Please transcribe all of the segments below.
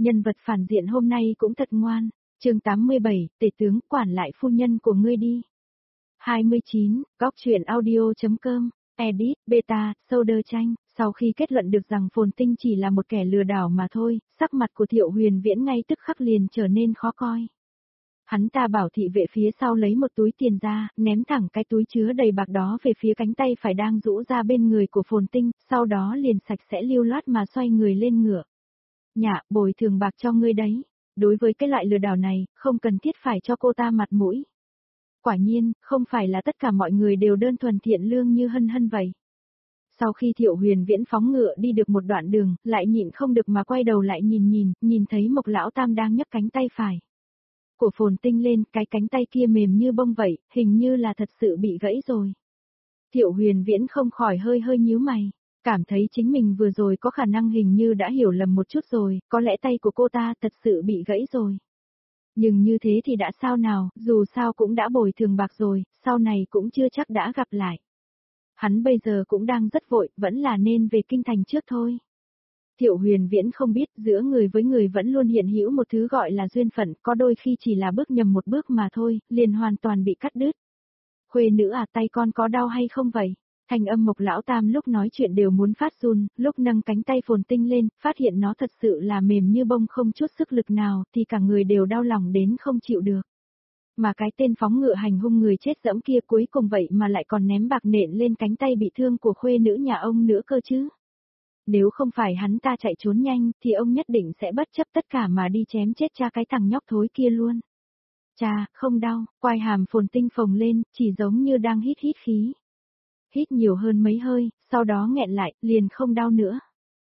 Nhân vật phản diện hôm nay cũng thật ngoan. Chương 87, tể tướng quản lại phu nhân của ngươi đi. 29, góc truyện audio.com, edit, beta, Soder tranh. Sau khi kết luận được rằng Phồn Tinh chỉ là một kẻ lừa đảo mà thôi, sắc mặt của Thiệu Huyền Viễn ngay tức khắc liền trở nên khó coi. Hắn ta bảo thị vệ phía sau lấy một túi tiền ra, ném thẳng cái túi chứa đầy bạc đó về phía cánh tay phải đang rũ ra bên người của Phồn Tinh, sau đó liền sạch sẽ lưu loát mà xoay người lên ngựa. Nhạ, bồi thường bạc cho ngươi đấy. Đối với cái loại lừa đảo này, không cần thiết phải cho cô ta mặt mũi. Quả nhiên, không phải là tất cả mọi người đều đơn thuần thiện lương như Hân Hân vậy. Sau khi Thiệu Huyền Viễn phóng ngựa đi được một đoạn đường, lại nhịn không được mà quay đầu lại nhìn thấy Mộc Lão Tam đang nhấc cánh tay phải của Phồn Tinh lên, cái cánh tay kia mềm như bông vậy, hình như là thật sự bị gãy rồi. Thiệu Huyền Viễn không khỏi hơi nhíu mày, cảm thấy chính mình vừa rồi có khả năng hình như đã hiểu lầm một chút rồi, có lẽ tay của cô ta thật sự bị gãy rồi. Nhưng như thế thì đã sao nào, dù sao cũng đã bồi thường bạc rồi, sau này cũng chưa chắc đã gặp lại. Hắn bây giờ cũng đang rất vội, vẫn là nên về kinh thành trước thôi. Thiệu Huyền Viễn không biết giữa người với người vẫn luôn hiện hữu một thứ gọi là duyên phận, có đôi khi chỉ là bước nhầm một bước mà thôi, liền hoàn toàn bị cắt đứt. Khuê nữ à, tay con có đau hay không vậy? Thanh âm Mộc Lão Tam lúc nói chuyện đều muốn phát run, lúc nâng cánh tay Phồn Tinh lên, phát hiện nó thật sự là mềm như bông không chút sức lực nào, thì cả người đều đau lòng đến không chịu được. Mà cái tên phóng ngựa hành hung người chết dẫm kia cuối cùng vậy mà lại còn ném bạc nện lên cánh tay bị thương của khuê nữ nhà ông nữa cơ chứ. Nếu không phải hắn ta chạy trốn nhanh, thì ông nhất định sẽ bất chấp tất cả mà đi chém chết cha cái thằng nhóc thối kia luôn. Cha, không đau, quai hàm Phồn Tinh phồng lên, chỉ giống như đang hít khí. Hít nhiều hơn mấy hơi, sau đó nghẹn lại, liền không đau nữa.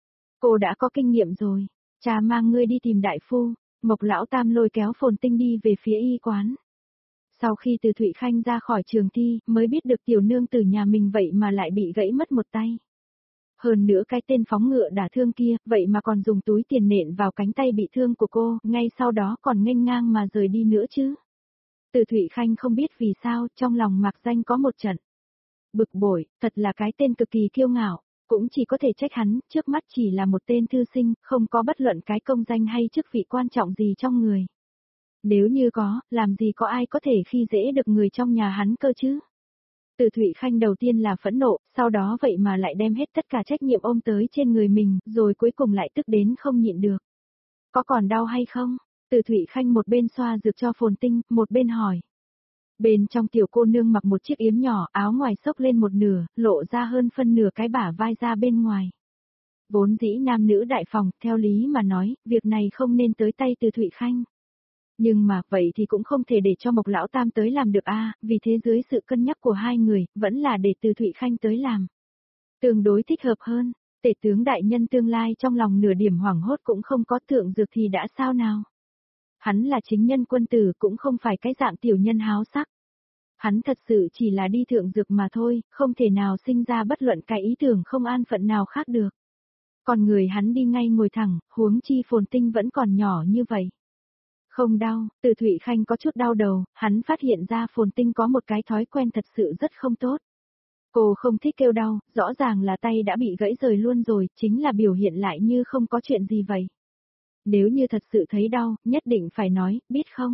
Cô đã có kinh nghiệm rồi, cha mang ngươi đi tìm đại phu. Mộc Lão Tam lôi kéo Phồn Tinh đi về phía y quán. Sau khi từ Thụy Khanh ra khỏi trường thi, mới biết được tiểu nương tử nhà mình vậy mà lại bị gãy mất một tay. Hơn nữa cái tên phóng ngựa đả thương kia, vậy mà còn dùng túi tiền nện vào cánh tay bị thương của cô, ngay sau đó còn nghênh ngang mà rời đi nữa chứ. Từ Thụy Khanh không biết vì sao, trong lòng Mạc Danh có một trận bực bội, thật là cái tên cực kỳ kiêu ngạo, cũng chỉ có thể trách hắn, trước mắt chỉ là một tên thư sinh, không có bất luận cái công danh hay chức vị quan trọng gì trong người. Nếu như có, làm gì có ai có thể khi dễ được người trong nhà hắn cơ chứ? Từ Thụy Khanh đầu tiên là phẫn nộ, sau đó vậy mà lại đem hết tất cả trách nhiệm ôm tới trên người mình, rồi cuối cùng lại tức đến không nhịn được. Có còn đau hay không? Từ Thụy Khanh một bên xoa dược cho Phồn Tinh, một bên hỏi. Bên trong tiểu cô nương mặc một chiếc yếm nhỏ, áo ngoài xốc lên một nửa, lộ ra hơn phân nửa cái bả vai ra bên ngoài. Vốn dĩ nam nữ đại phòng, theo lý mà nói, việc này không nên tới tay Từ Thụy Khanh. Nhưng mà, vậy thì cũng không thể để cho Mộc Lão Tam tới làm được a, vì thế dưới sự cân nhắc của hai người, vẫn là để Từ Thụy Khanh tới làm. Tương đối thích hợp hơn, tể tướng đại nhân tương lai trong lòng nửa điểm hoảng hốt cũng không có thượng dược thì đã sao nào. Hắn là chính nhân quân tử cũng không phải cái dạng tiểu nhân háo sắc. Hắn thật sự chỉ là đi thượng dược mà thôi, không thể nào sinh ra bất luận cái ý tưởng không an phận nào khác được. Còn người hắn đi ngay ngồi thẳng, huống chi Phồn Tinh vẫn còn nhỏ như vậy. Không đau, Từ Thụy Khanh có chút đau đầu, hắn phát hiện ra Phồn Tinh có một cái thói quen thật sự rất không tốt. Cô không thích kêu đau, rõ ràng là tay đã bị gãy rời luôn rồi, chính là biểu hiện lại như không có chuyện gì vậy. Nếu như thật sự thấy đau, nhất định phải nói, biết không?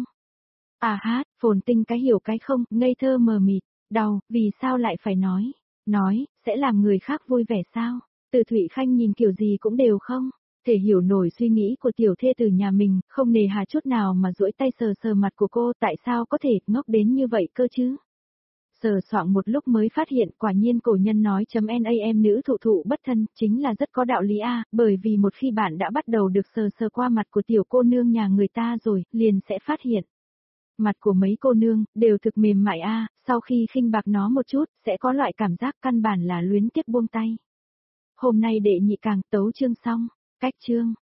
À hát, Phồn Tinh cái hiểu cái không, ngây thơ mờ mịt, đau, vì sao lại phải nói? Nói, sẽ làm người khác vui vẻ sao? Từ Thụy Khanh nhìn kiểu gì cũng đều không thể hiểu nổi suy nghĩ của tiểu thê từ nhà mình, không nề hà chút nào mà duỗi tay sờ sờ mặt của cô, tại sao có thể ngốc đến như vậy cơ chứ? Sờ soạng một lúc mới phát hiện quả nhiên cổ nhân nói .nam nữ thụ thụ bất thân, chính là rất có đạo lý a, bởi vì một khi bạn đã bắt đầu được sờ sờ qua mặt của tiểu cô nương nhà người ta rồi, liền sẽ phát hiện. Mặt của mấy cô nương, đều thực mềm mại a, sau khi khinh bạc nó một chút, sẽ có loại cảm giác căn bản là luyến tiếc buông tay. Hôm nay đệ nhị càng tấu chương xong, cách chương.